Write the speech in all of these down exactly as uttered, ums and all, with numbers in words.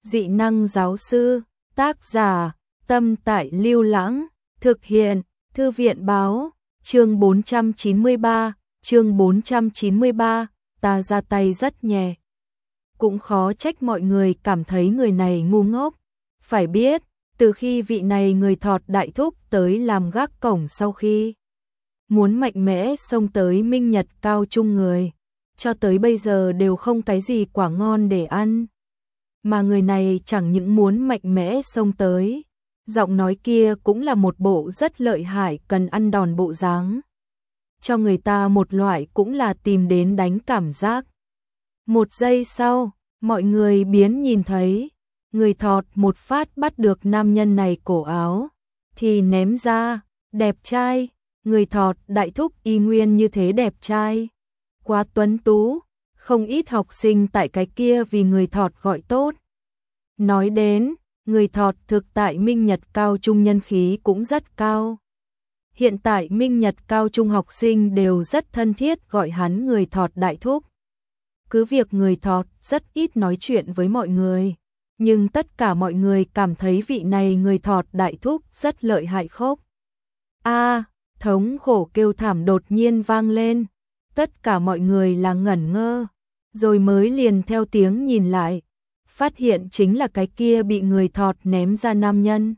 Dị năng giáo sư, tác giả, Tâm Tại Lưu Lãng, thực hiện, Thư viện báo, chương bốn trăm chín mươi ba, chương bốn trăm chín mươi ba, ta ra tay rất nhẹ. Cũng khó trách mọi người cảm thấy người này ngu ngốc. Phải biết, từ khi vị này người Thọt đại thúc tới làm gác cổng sau khi muốn mạnh mẽ xông tới Minh Nhật Cao Trung người, cho tới bây giờ đều không cái gì quả ngon để ăn. Mà người này chẳng những muốn mạnh mẽ xông tới, giọng nói kia cũng là một bộ rất lợi hại cần ăn đòn bộ dáng. Cho người ta một loại cũng là tìm đến đánh cảm giác. Một giây sau, mọi người biến nhìn thấy, người Thọt một phát bắt được nam nhân này cổ áo, thì ném ra, đẹp trai, người Thọt đại thúc y nguyên như thế đẹp trai. Quá tuấn tú, không ít học sinh tại cái kia vì người Thọt gọi tốt. Nói đến, người Thọt thực tại Minh Nhật Cao Trung nhân khí cũng rất cao. Hiện tại Minh Nhật Cao Trung học sinh đều rất thân thiết gọi hắn người Thọt đại thúc. Cứ việc người Thọt rất ít nói chuyện với mọi người, nhưng tất cả mọi người cảm thấy vị này người Thọt đại thúc rất lợi hại khốc. A, thống khổ kêu thảm đột nhiên vang lên, tất cả mọi người là ngẩn ngơ, rồi mới liền theo tiếng nhìn lại, phát hiện chính là cái kia bị người Thọt ném ra nam nhân.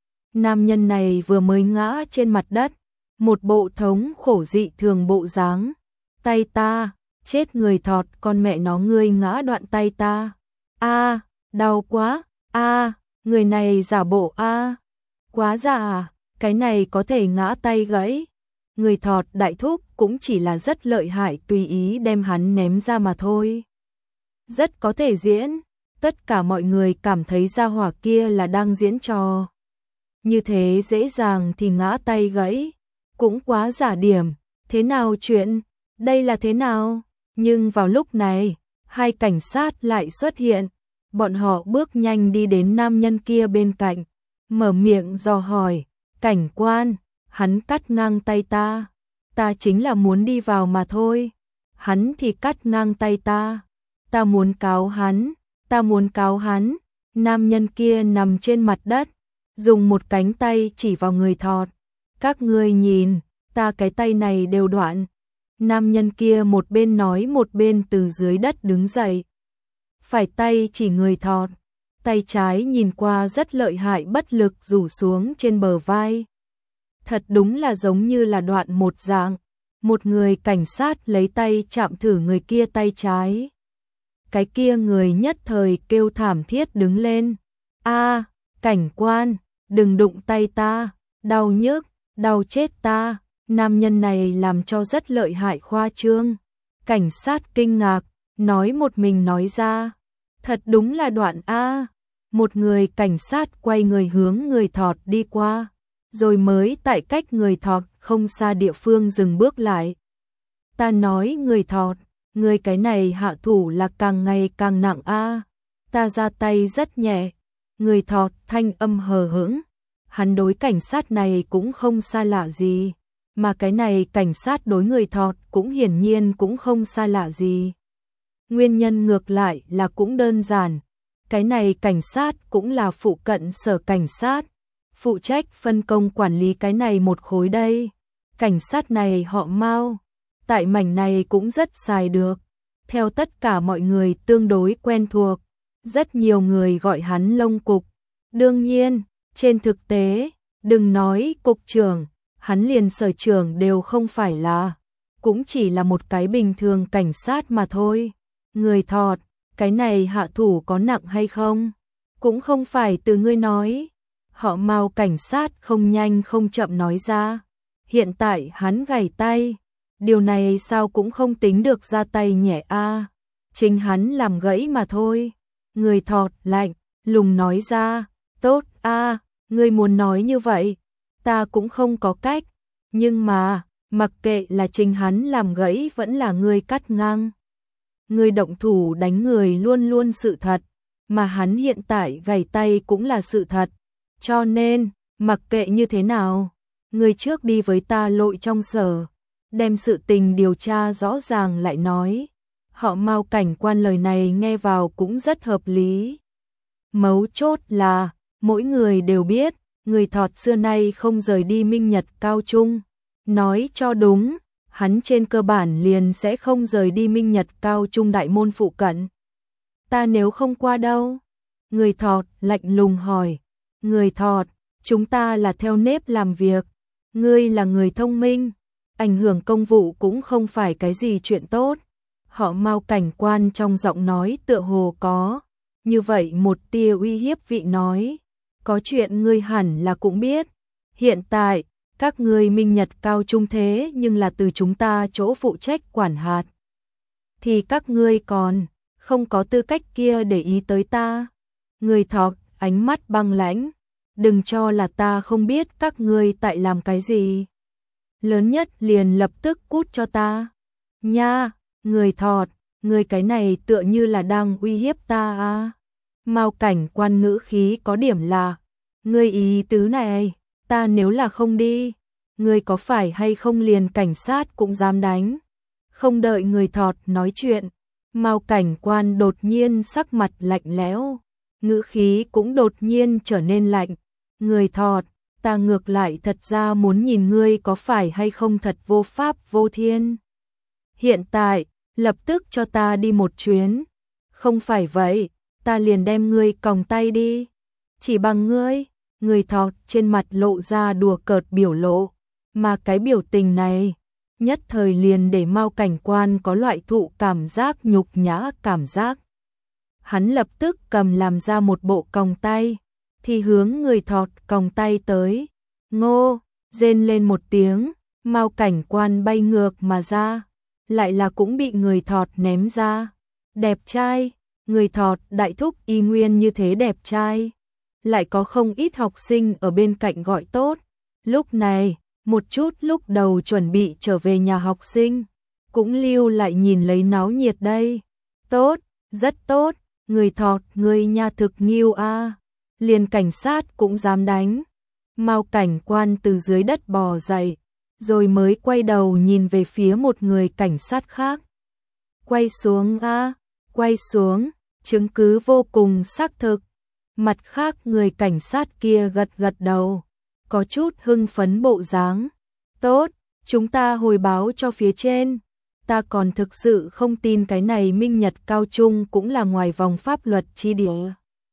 Nam nhân này vừa mới ngã trên mặt đất, một bộ thống khổ dị thường bộ dáng. Tay ta, chết người Thọt, con mẹ nó ngươi ngã đoạn tay ta. A, đau quá. A, người này giả bộ a. Quá giả à, cái này có thể ngã tay gãy. Người Thọt đại thúc cũng chỉ là rất lợi hại tùy ý đem hắn ném ra mà thôi. Rất có thể diễn, tất cả mọi người cảm thấy gia hỏa kia là đang diễn trò. Như thế dễ dàng thì ngã tay gãy, cũng quá giả điểm, thế nào chuyện, đây là thế nào? Nhưng vào lúc này, hai cảnh sát lại xuất hiện, bọn họ bước nhanh đi đến nam nhân kia bên cạnh, mở miệng dò hỏi, cảnh quan, hắn cắt ngang tay ta, ta chính là muốn đi vào mà thôi, hắn thì cắt ngang tay ta, ta muốn cáo hắn, ta muốn cáo hắn. Nam nhân kia nằm trên mặt đất, dùng một cánh tay chỉ vào người Thọt, các ngươi nhìn, ta cái tay này đều đoạn. Nam nhân kia một bên nói một bên từ dưới đất đứng dậy, phải tay chỉ người Thọt, tay trái nhìn qua rất lợi hại bất lực rủ xuống trên bờ vai. Thật đúng là giống như là đoạn một dạng. Một người cảnh sát lấy tay chạm thử người kia tay trái. Cái kia người nhất thời kêu thảm thiết đứng lên. A, cảnh quan, đừng đụng tay ta, đau nhức, đau chết ta. Nam nhân này làm cho rất lợi hại khoa trương. Cảnh sát kinh ngạc, nói một mình nói ra. Thật đúng là đoạn A. Một người cảnh sát quay người hướng người Thọt đi qua, rồi mới tại cách người Thọt không xa địa phương dừng bước lại. Ta nói người Thọt, người cái này hạ thủ là càng ngày càng nặng A. Ta ra tay rất nhẹ. Người Thọt thanh âm hờ hững. Hắn đối cảnh sát này cũng không xa lạ gì. Mà cái này cảnh sát đối người Thọt cũng hiển nhiên cũng không xa lạ gì. Nguyên nhân ngược lại là cũng đơn giản. Cái này cảnh sát cũng là phụ cận sở cảnh sát, phụ trách phân công quản lý cái này một khối đây. Cảnh sát này họ Mao, tại mảnh này cũng rất xài được. Theo tất cả mọi người tương đối quen thuộc, rất nhiều người gọi hắn Lông Cục. Đương nhiên, trên thực tế, đừng nói cục trưởng, hắn liền sở trưởng đều không phải là, cũng chỉ là một cái bình thường cảnh sát mà thôi. Người Thọt, cái này hạ thủ có nặng hay không? Cũng không phải từ ngươi nói. Họ Mao cảnh sát không nhanh không chậm nói ra. Hiện tại hắn gãy tay. Điều này sao cũng không tính được ra tay nhẹ a. Chính hắn làm gãy mà thôi. Người Thọt lạnh, lùng nói ra. Tốt a, ngươi muốn nói như vậy. Ta cũng không có cách. Nhưng mà, mặc kệ là chính hắn làm gãy vẫn là ngươi cắt ngang. Người động thủ đánh người luôn luôn sự thật, mà hắn hiện tại gãy tay cũng là sự thật. Cho nên, mặc kệ như thế nào, người trước đi với ta lội trong sở, đem sự tình điều tra rõ ràng lại nói. Họ Mao cảnh quan lời này nghe vào cũng rất hợp lý. Mấu chốt là, mỗi người đều biết, người Thọt xưa nay không rời đi Minh Nhật Cao Trung. Nói cho đúng, hắn trên cơ bản liền sẽ không rời đi Minh Nhật Cao Trung đại môn phụ cận. Ta nếu không qua đâu? Người Thọt lạnh lùng hỏi. Người Thọt, chúng ta là theo nếp làm việc. Ngươi là người thông minh, ảnh hưởng công vụ cũng không phải cái gì chuyện tốt. Họ Mao cảnh quan trong giọng nói tựa hồ có như vậy một tia uy hiếp vị nói. Có chuyện ngươi hẳn là cũng biết. Hiện tại, các ngươi Minh Nhật Cao Trung thế nhưng là từ chúng ta chỗ phụ trách quản hạt. Thì các ngươi còn không có tư cách kia để ý tới ta. Người Thọt ánh mắt băng lãnh. Đừng cho là ta không biết các ngươi tại làm cái gì. Lớn nhất liền lập tức cút cho ta. Nha, người Thọt, người cái này tựa như là đang uy hiếp ta à. Mao cảnh quan ngữ khí có điểm là, ngươi ý tứ này, ta nếu là không đi, ngươi có phải hay không liền cảnh sát cũng dám đánh. Không đợi người Thọt nói chuyện, Mao cảnh quan đột nhiên sắc mặt lạnh lẽo, ngữ khí cũng đột nhiên trở nên lạnh. Người Thọt, ta ngược lại thật ra muốn nhìn ngươi có phải hay không thật vô pháp vô thiên. Hiện tại, lập tức cho ta đi một chuyến. Không phải vậy, ta liền đem ngươi còng tay đi. Chỉ bằng ngươi, người Thọt trên mặt lộ ra đùa cợt biểu lộ. Mà cái biểu tình này, nhất thời liền để Mao cảnh quan có loại thụ cảm giác nhục nhã cảm giác. Hắn lập tức cầm làm ra một bộ còng tay, thì hướng người Thọt còng tay tới. Ngô, rên lên một tiếng, Mao cảnh quan bay ngược mà ra, lại là cũng bị người Thọt ném ra. Đẹp trai, người Thọt đại thúc y nguyên như thế đẹp trai. Lại có không ít học sinh ở bên cạnh gọi tốt. Lúc này, một chút lúc đầu chuẩn bị trở về nhà học sinh, cũng lưu lại nhìn lấy náo nhiệt đây. Tốt, rất tốt, người Thọt người nha thực nghiêu a. Liền cảnh sát cũng dám đánh. Mao cảnh quan từ dưới đất bò dậy, rồi mới quay đầu nhìn về phía một người cảnh sát khác. Quay xuống a, quay xuống, chứng cứ vô cùng xác thực. Mặt khác người cảnh sát kia gật gật đầu, có chút hưng phấn bộ dáng. Tốt, chúng ta hồi báo cho phía trên. Ta còn thực sự không tin cái này Minh Nhật Cao Trung cũng là ngoài vòng pháp luật chi địa.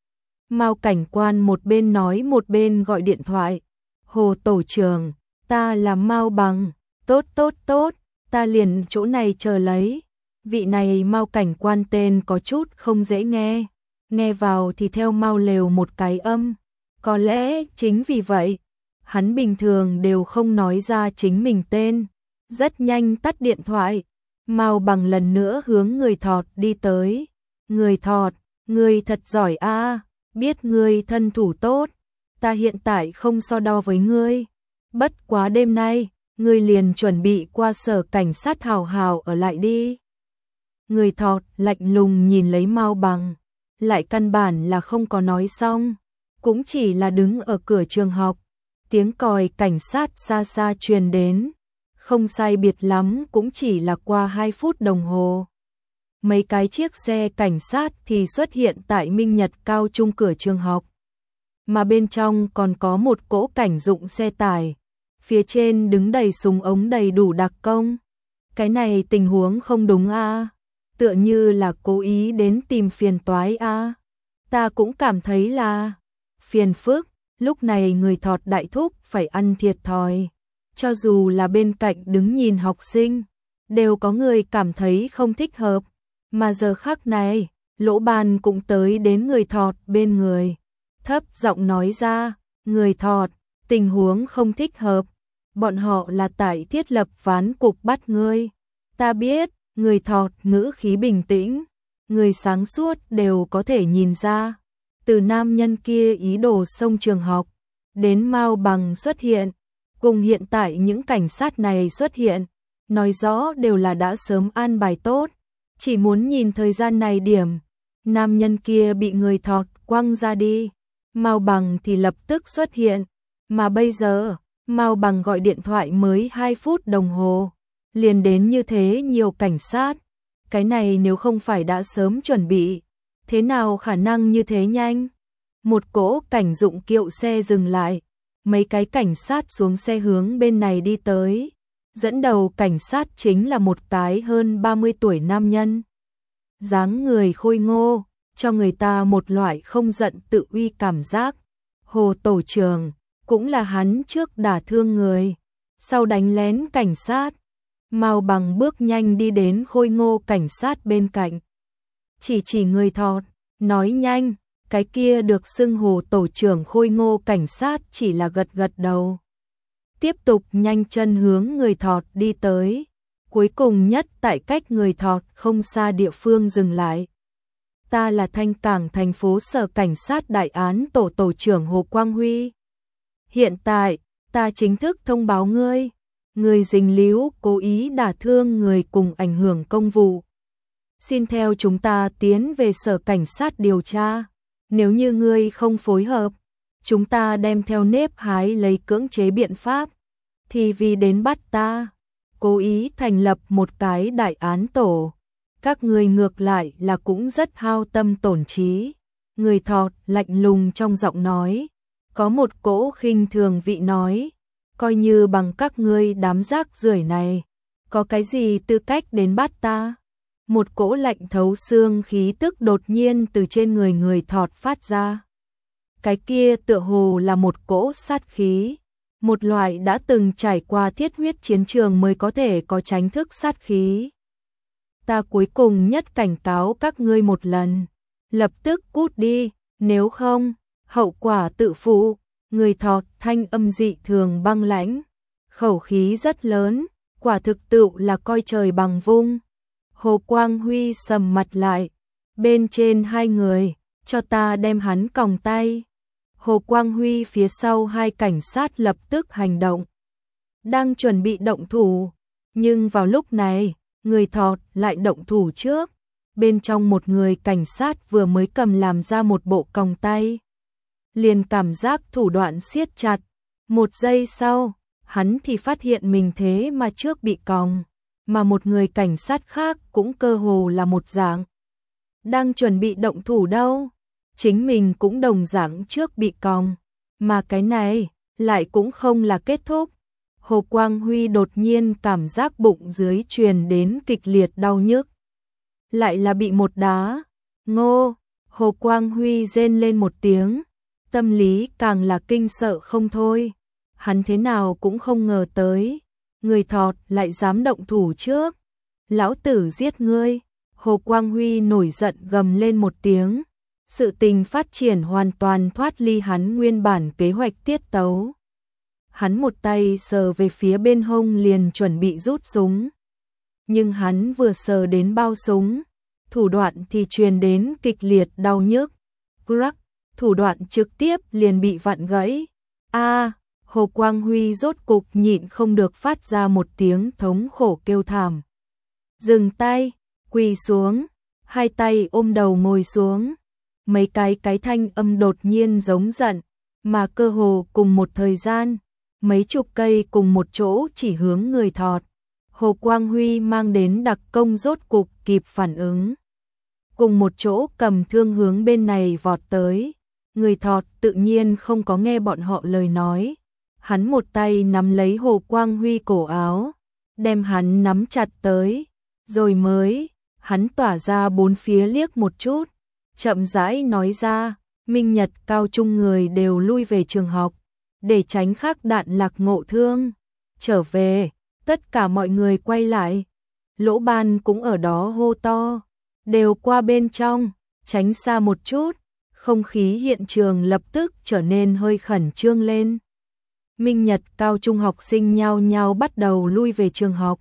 Mao cảnh quan một bên nói một bên gọi điện thoại. Hồ tổ trưởng, ta là Mao Bằng. Tốt tốt tốt, ta liền chỗ này chờ lấy. Vị này Mao cảnh quan tên có chút không dễ nghe. Nghe vào thì theo Mao lều một cái âm. Có lẽ chính vì vậy, hắn bình thường đều không nói ra chính mình tên. Rất nhanh tắt điện thoại. Mao Bằng lần nữa hướng người Thọt đi tới. Người Thọt, người thật giỏi a, biết ngươi thân thủ tốt. Ta hiện tại không so đo với ngươi. Bất quá đêm nay, ngươi liền chuẩn bị qua sở cảnh sát hào hào ở lại đi. Người Thọt lạnh lùng nhìn lấy Mao Bằng, lại căn bản là không có nói xong, cũng chỉ là đứng ở cửa trường học. Tiếng còi cảnh sát xa xa truyền đến, không sai biệt lắm cũng chỉ là qua hai phút đồng hồ. Mấy cái chiếc xe cảnh sát thì xuất hiện tại Minh Nhật Cao Trung cửa trường học. Mà bên trong còn có một cỗ cảnh dụng xe tải, phía trên đứng đầy súng ống đầy đủ đặc công. Cái này tình huống không đúng a, tựa như là cố ý đến tìm phiền toái a. Ta cũng cảm thấy là phiền phức, lúc này người Thọt đại thúc phải ăn thiệt thòi. Cho dù là bên cạnh đứng nhìn học sinh, đều có người cảm thấy không thích hợp. Mà giờ khắc này, Lỗ Ban cũng tới đến người Thọt bên người. Thấp giọng nói ra, người Thọt, tình huống không thích hợp. Bọn họ là tại thiết lập ván cục bắt ngươi. Ta biết, người Thọt ngữ khí bình tĩnh. Người sáng suốt đều có thể nhìn ra. Từ nam nhân kia ý đồ xông trường học, đến Mao Bằng xuất hiện, cùng hiện tại những cảnh sát này xuất hiện, nói rõ đều là đã sớm an bài tốt. Chỉ muốn nhìn thời gian này điểm, nam nhân kia bị người Thọt quăng ra đi, Mao Bằng thì lập tức xuất hiện. Mà bây giờ, Mao Bằng gọi điện thoại mới hai phút đồng hồ, liền đến như thế nhiều cảnh sát. Cái này nếu không phải đã sớm chuẩn bị, thế nào khả năng như thế nhanh? Một cỗ cảnh dụng kiệu xe dừng lại, mấy cái cảnh sát xuống xe hướng bên này đi tới. Dẫn đầu cảnh sát chính là một cái hơn ba mươi tuổi nam nhân. Dáng người khôi ngô, cho người ta một loại không giận tự uy cảm giác. Hồ tổ trưởng, cũng là hắn trước đả thương người, sau đánh lén cảnh sát. Mao Bằng bước nhanh đi đến khôi ngô cảnh sát bên cạnh. Chỉ chỉ người thọt, nói nhanh, cái kia được xưng Hồ tổ trưởng khôi ngô cảnh sát chỉ là gật gật đầu. Tiếp tục nhanh chân hướng người thọt đi tới, cuối cùng nhất tại cách người thọt không xa địa phương dừng lại. Ta là Thanh Cảng thành phố sở cảnh sát đại án tổ tổ trưởng Hồ Quang Huy. Hiện tại, ta chính thức thông báo ngươi, người dính líu cố ý đả thương người cùng ảnh hưởng công vụ. Xin theo chúng ta tiến về sở cảnh sát điều tra, nếu như ngươi không phối hợp, chúng ta đem theo nếp hái lấy cưỡng chế biện pháp, thì vì đến bắt ta, cố ý thành lập một cái đại án tổ. Các ngươi ngược lại là cũng rất hao tâm tổn trí. Người thọt lạnh lùng trong giọng nói, có một cỗ khinh thường vị nói, coi như bằng các ngươi đám rác rưởi này, có cái gì tư cách đến bắt ta. Một cỗ lạnh thấu xương khí tức đột nhiên từ trên người người thọt phát ra. Cái kia tựa hồ là một cỗ sát khí, một loại đã từng trải qua thiết huyết chiến trường mới có thể có tránh thức sát khí. Ta cuối cùng nhất cảnh cáo các ngươi một lần, lập tức cút đi, nếu không, hậu quả tự phụ. Người thọt thanh âm dị thường băng lãnh, khẩu khí rất lớn, quả thực tự là coi trời bằng vung. Hồ Quang Huy sầm mặt lại, bên trên hai người, cho ta đem hắn còng tay. Hồ Quang Huy phía sau hai cảnh sát lập tức hành động, đang chuẩn bị động thủ, nhưng vào lúc này, người thọt lại động thủ trước. Bên trong một người cảnh sát vừa mới cầm làm ra một bộ còng tay, liền cảm giác thủ đoạn siết chặt. Một giây sau, hắn thì phát hiện mình thế mà trước bị còng, mà một người cảnh sát khác cũng cơ hồ là một dạng. Đang chuẩn bị động thủ đâu, chính mình cũng đồng dạng trước bị còng, mà cái này lại cũng không là kết thúc. Hồ Quang Huy đột nhiên cảm giác bụng dưới truyền đến kịch liệt đau nhức. Lại là bị một đá. Ngô, Hồ Quang Huy rên lên một tiếng, tâm lý càng là kinh sợ không thôi. Hắn thế nào cũng không ngờ tới, người thọt lại dám động thủ trước. Lão tử giết ngươi. Hồ Quang Huy nổi giận gầm lên một tiếng. Sự tình phát triển hoàn toàn thoát ly hắn nguyên bản kế hoạch tiết tấu. Hắn một tay sờ về phía bên hông liền chuẩn bị rút súng. Nhưng hắn vừa sờ đến bao súng, thủ đoạn thì truyền đến kịch liệt đau nhức. Crack, thủ đoạn trực tiếp liền bị vặn gãy. A, à, Hồ Quang Huy rốt cục nhịn không được phát ra một tiếng thống khổ kêu thảm. Dừng tay, quỳ xuống, hai tay ôm đầu ngồi xuống. Mấy cái cái thanh âm đột nhiên giống giận, mà cơ hồ cùng một thời gian, mấy chục cây cùng một chỗ chỉ hướng người thọt. Hồ Quang Huy mang đến đặc công rốt cục kịp phản ứng. Cùng một chỗ cầm thương hướng bên này vọt tới. Người thọt tự nhiên không có nghe bọn họ lời nói. Hắn một tay nắm lấy Hồ Quang Huy cổ áo, đem hắn nắm chặt tới. Rồi mới, hắn tỏa ra bốn phía liếc một chút, chậm rãi nói ra, Minh Nhật cao trung người đều lui về trường học, để tránh khắc đạn lạc ngộ thương. Trở về, tất cả mọi người quay lại. Lỗ Ban cũng ở đó hô to, đều qua bên trong, tránh xa một chút. Không khí hiện trường lập tức trở nên hơi khẩn trương lên. Minh Nhật cao trung học sinh nhao nhao bắt đầu lui về trường học,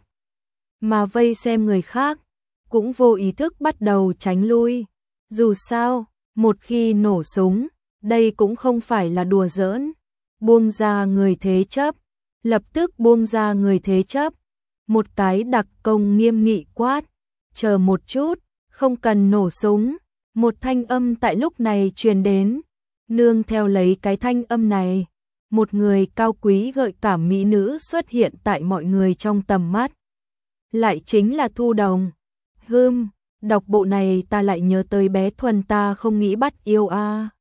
mà vây xem người khác cũng vô ý thức bắt đầu tránh lui. Dù sao, một khi nổ súng, đây cũng không phải là đùa giỡn. Buông ra người thế chấp, lập tức buông ra người thế chấp. Một cái đặc công nghiêm nghị quát, chờ một chút, không cần nổ súng. Một thanh âm tại lúc này truyền đến, nương theo lấy cái thanh âm này, một người cao quý gợi cảm mỹ nữ xuất hiện tại mọi người trong tầm mắt. Lại chính là Thu Đồng. Hừm, đọc bộ này ta lại nhớ tới bé Thuần ta không nghĩ bắt yêu a. À.